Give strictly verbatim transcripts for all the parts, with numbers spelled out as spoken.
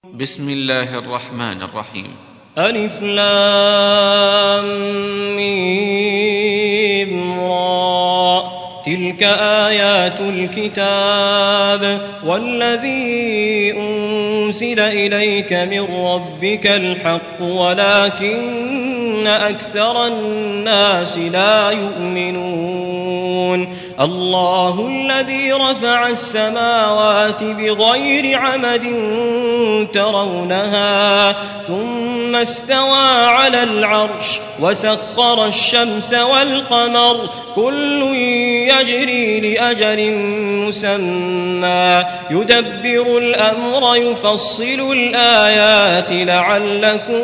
بسم الله الرحمن الرحيم. ألف لام ميم را، تلك آيات الكتاب والذي أنزل إليك من ربك الحق ولكن أكثر الناس لا يؤمنون. الله الذي رفع السماوات بغير عمد ترونها ثم استوى على العرش وسخر الشمس والقمر كل يجري لأجل مسمى يدبر الأمر يفصل الآيات لعلكم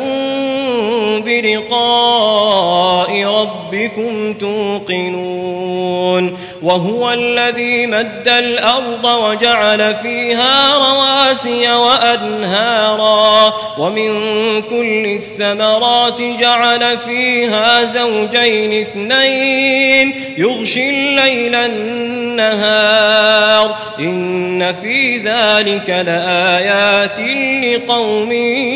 بلقاء ربكم توقنون. وهو الذي مد الأرض وجعل فيها رواسي وأنهارا ومن كل الثمرات جعل فيها زوجين اثنين يغشي الليل النهار إن في ذلك لآيات لقوم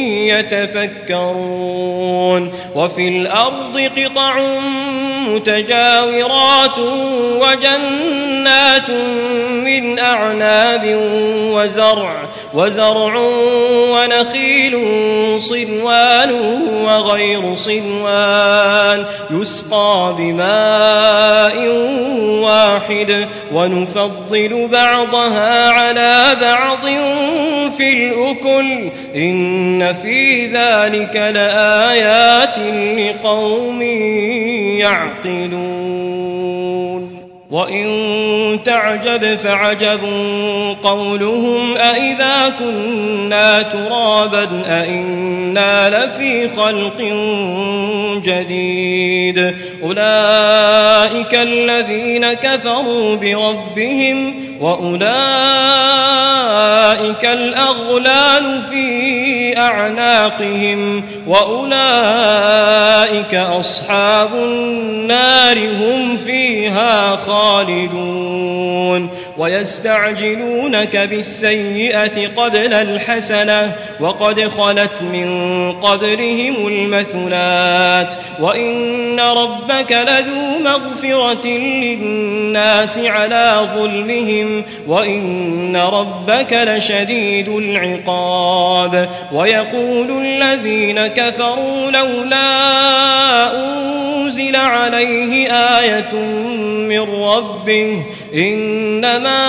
يتفكرون. وفي الأرض قطع متجاورات وجنات من أعناب وزرع وزرع ونخيل صنوان وغير صنوان يسقى بماء واحد ونفضل بعضها على بعض في الأكل إن في ذلك لآيات لقوم يعقلون. وإن تعجب فعجب قولهم أإذا كنا ترابا أإنا لفي خلق جديد أولئك الذين كفروا بربهم وأولئك الأغلال في أعناقهم وأولئك أصحاب النار هم فيها خالدون. ويستعجلونك بالسيئة قبل الحسنة وقد خلت من قبلهم المثلات وإن ربك لذو مغفرة للناس على ظلمهم وإن ربك لشديد العقاب. ويقول الذين كفروا لولا أنزل عليه آية من ربه إنما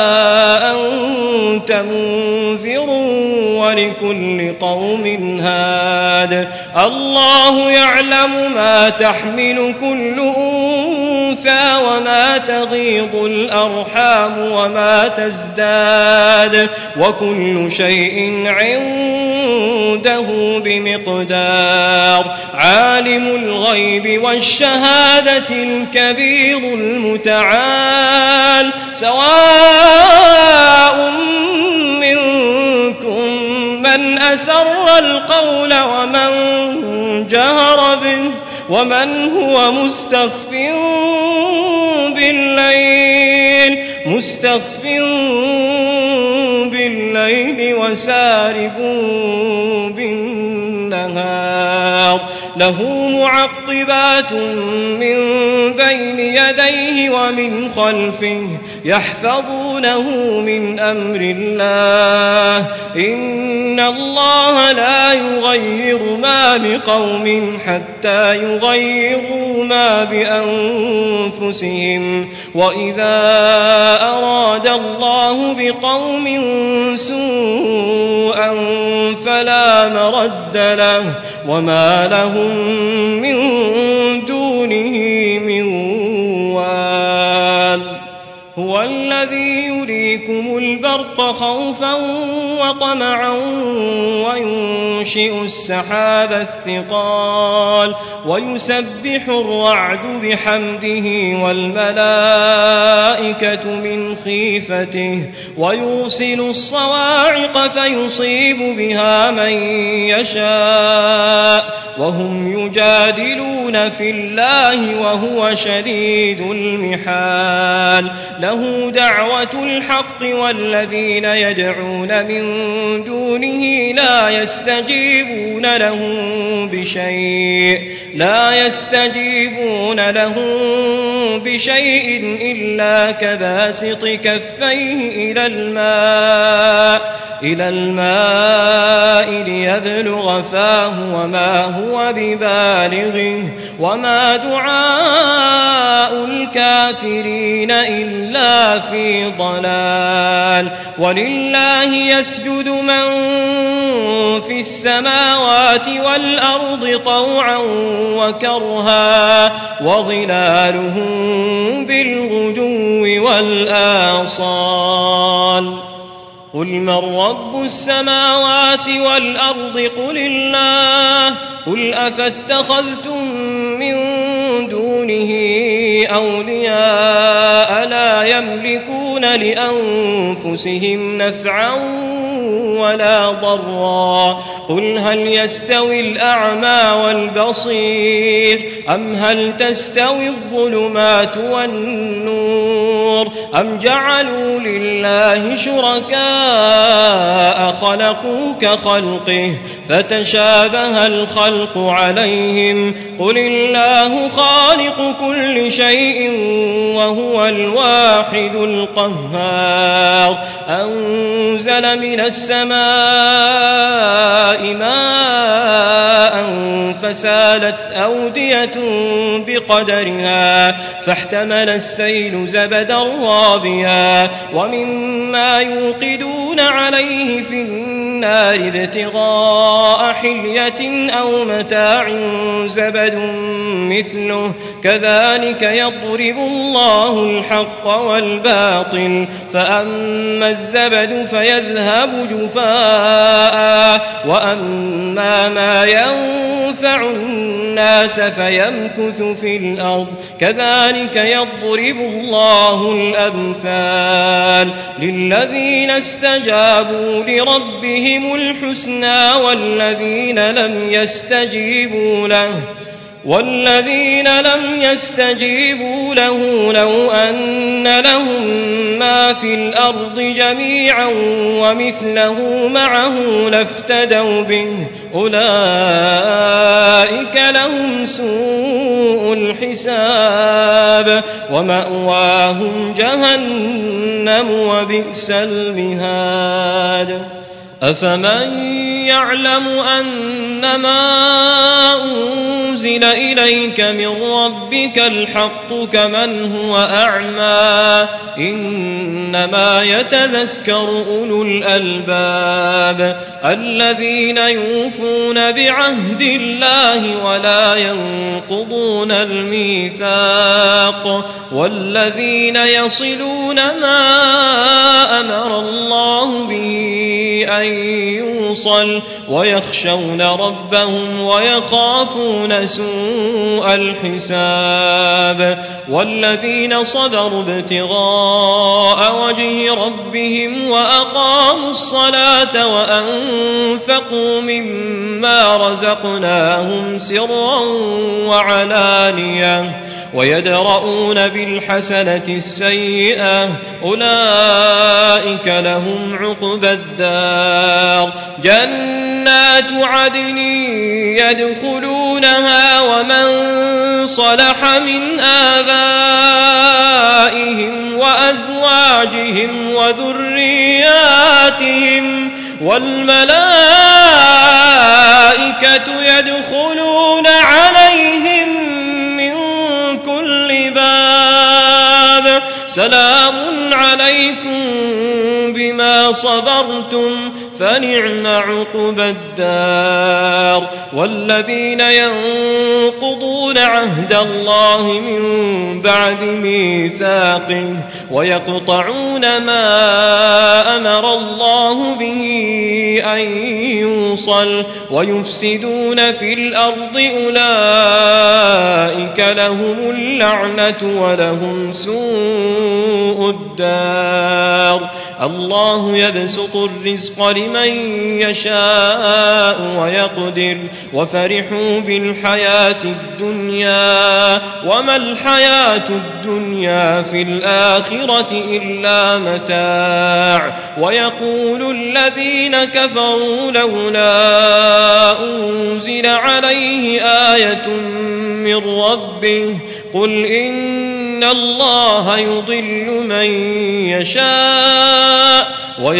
أنت منذر ولكل قوم هاد. الله يعلم ما تحمل كل أنثى وما تغيض الأرحام وما تزداد وكل شيء عنده بمقدار. عالم الغيب والشهادة الكبير المتعال سواء منكم من أسر القول ومن جهر به ومن هو مستخف بالليل مستخف بالليل وسارب بالنهار. له معقبات من بين يديه ومن خلفه يحفظونه من أمر الله إن الله لا يغير ما بقوم حتى يغيروا ما بأنفسهم. وإذا أراد الله بقوم سوءا فلا مرد له وما لهم من دونه من وال. هو الذي يريكم البرق خوفا وطمعا ينشئ السحاب الثقال ويسبح الرعد بحمده والملائكة من خيفته ويرسل الصواعق فيصيب بها من يشاء وهم يجادلون في الله وهو شديد المحال له دعوة الحق والذين يدعون من دونه لا يستجيبون لهم بشيء لا يستجيبون لهم بشيء إلا كباسط كفيه إلى الماء إلى الماء ليبلغ فاه وما هو ببالغه وما دعاء الكافرين إلا في ضلال ولله يسجد من في السماوات والأرض طوعا وكرها وظلالهم بالغدو والآصال قل من رب السماوات والأرض قل الله قل أفاتخذتم من دونه أولياء لا يملكون لأنفسهم نفعا ولا ضرا قل هل يستوي الأعمى والبصير أم هل تستوي الظلمات والنور أم جعلوا لله شركاء خلقوا كخلقه فتشابه الخلق عليهم قل الله خالق كل شيء وهو الواحد القهار أنزل من السماء ماء فسالت أودية بقدرها فاحتمل السيل زبدا رابيا ومما يوقدون عليه في النار ابتغاء حلية أو متاع زبد مثله كذلك يضرب الله الحق والباطل فأما الزبد فيذهب جفاء وأما ما ينفع الناس فيمكث في الأرض كذلك يضرب الله الأمثال للذين استجابوا لربهم الحسنى والذين لم يستجيبوا له والذين لم يستجيبوا له لو أن لهم ما في الأرض جميعا ومثله معه لافتدوا به أولئك لهم سوء الحساب ومأواهم جهنم وبئس المهاد أفمن يعلم أنما أنزل إليك من ربك الحق كمن هو أعمى إنما يتذكر أولو الألباب الذين يوفون بعهد الله ولا ينقضون الميثاق والذين يصلون ما أمر الله به أن يوصل ويخشون ربهم ويخافون سوء الحساب والذين صبروا ابتغاء وجه ربهم وأقاموا الصلاة وأنفقوا مما رزقناهم سرا وعلانية ويدرؤون بالحسنة السيئة أولئك لهم عقبى الدار جنات عدن يدخلونها ومن صلح من آبائهم وأزواجهم وذرياتهم والملائكة يدخلون عليهم من كل باب سلام عليكم بما صبرتم فنعم عقبى الدار والذين ينقضون عهد الله من بعد ميثاقه ويقطعون ما أمر الله به أن يوصل يوصل ويفسدون في الأرض أولئك لهم اللعنة ولهم سوء الدار. الله يبسط الرزق لمن يشاء ويقدر وفرحوا بالحياة الدنيا وما الحياة الدنيا في الآخرة إلا متاع. ويقول الذين كفروا لولا أنزل عليه آية من ربه قل إن الله يضل من يشاء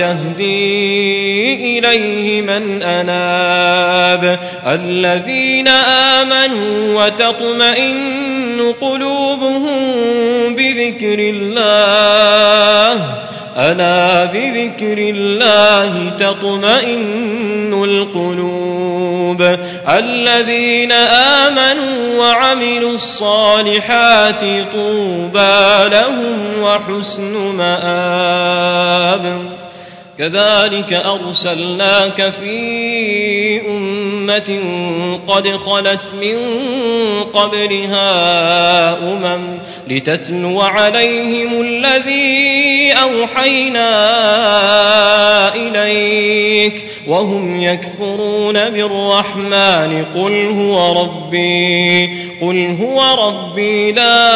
ويهدي إليه من أناب. الذين آمنوا وتطمئن قلوبهم بذكر الله ألا بذكر الله تطمئن القلوب. الذين آمنوا وعملوا الصالحات طوبى لهم وحسن مآب. كذلك أرسلناك في أمة قد خلت من قبلها أمم لتتلو عليهم الذي أوحينا إليك وهم يكفرون بالرحمن قل هو ربي قل هو ربي لا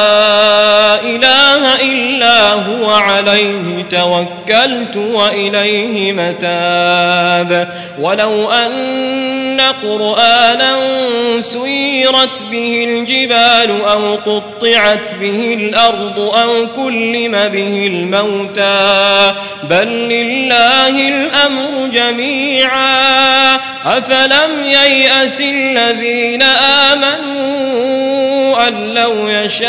إله إلا هو عليه توكلت وإليه متاب. ولو أن قرآنا سيرت به الجبال أو قطعت به الأرض أو كلم به الموتى بل لله الأمر جميعا أفلم ييأس الذين آمنوا أن لو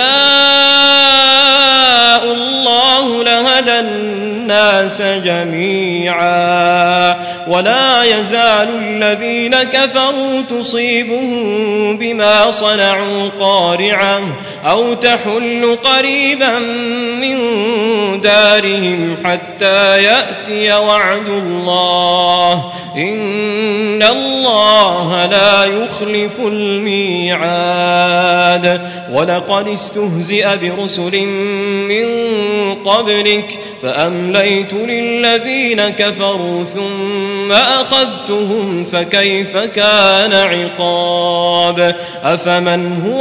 يشاء الله لهدى الناس جميعا. ولا يزال الذين كفروا تصيبهم بما صنعوا قارعة أو تحل قريبا من دارهم حتى يأتي وعد الله إن الله لا يخلف الميعاد. ولقد استهزئ برسل من قبلك فأمليت للذين كفروا ثم أخذتهم فكيف كان عقاب. أفمن هو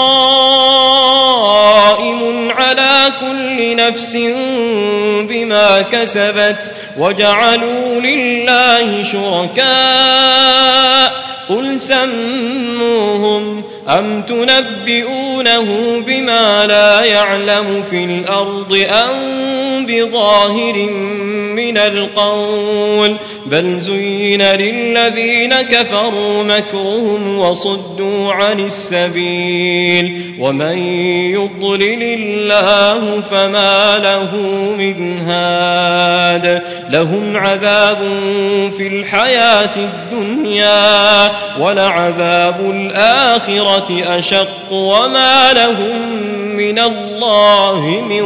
قائم على كل نفس بما كسبت وجعلوا لله شركاء قل سموهم أم تنبئونه بما لا يعلم في الأرض أم بظاهر من القول بل زين للذين كفروا مكرهم وصدوا عن السبيل ومن يضلل الله فما له من هاد. لهم عذاب في الحياة الدنيا ولعذاب الآخرة أشق وما لهم من الله من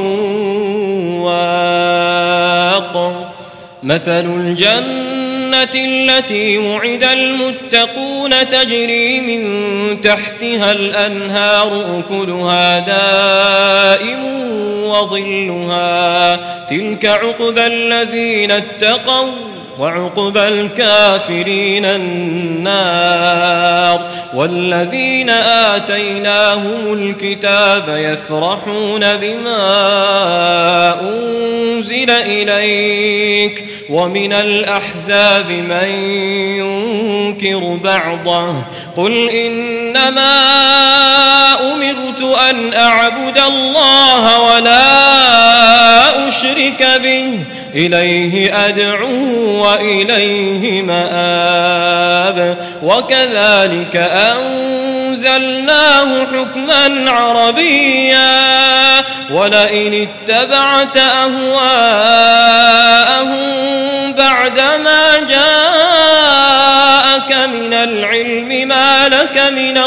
واق. مثل الجنة التي وعد المتقون تجري من تحتها الأنهار أكلها دائم وظلها تلك عقبى الذين اتقوا وعقبى الكافرين النار. والذين آتيناهم الكتاب يفرحون بما أنزل إليك ومن الأحزاب من ينكر بعضه قل إنما أمرت أن أعبد الله ولا أشرك به إليه أدعو وإليه مآب. وكذلك أنزلناه حكما عربيا ولئن اتبعت أهواءهم بعدما جاءك من العلم ما لك من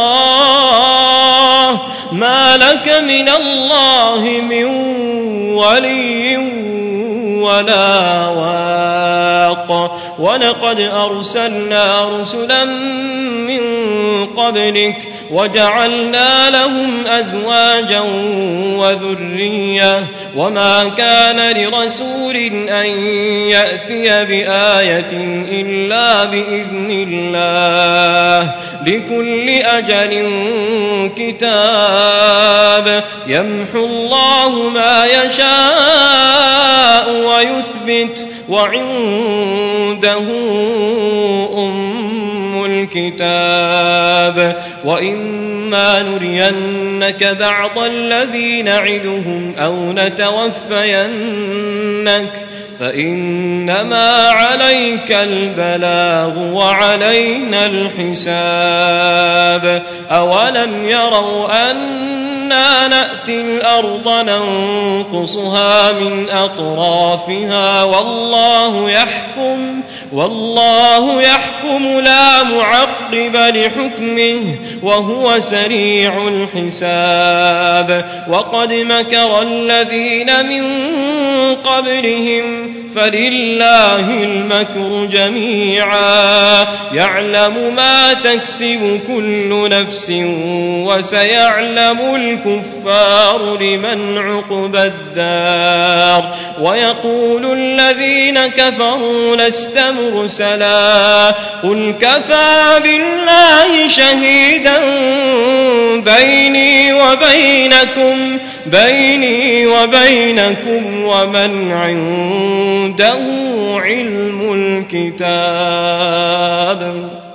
الله ما لك من الله من ولي ولا واق. ولقد أرسلنا رسلا من قبلك وجعلنا لهم أزواجا وذرية وما كان لرسول أن يأتي بآية إلا بإذن الله لكل أجل كتاب يمحو الله ما يشاء ويثبت وعنده أم الكتاب وإما نرينك بعض الذي نعدهم أو نتوفينك فإنما عليك البلاغ وعلينا الحساب أولم يروا أنا نأتي الأرض ننقصها من أطرافها والله يحكم والله يحكم لا معقب لحكمه وهو سريع الحساب وقد مكر الذين من قبلهم فلله المكر جميعا يعلم ما تكسب كل نفس وسيعلم الكفار لمن عقبى الدار ويقول الذين كفروا لست مرسلا قل كفى بالله شهيدا بيني وبينكم بيني وبينكم ومن عنده علم الكتاب.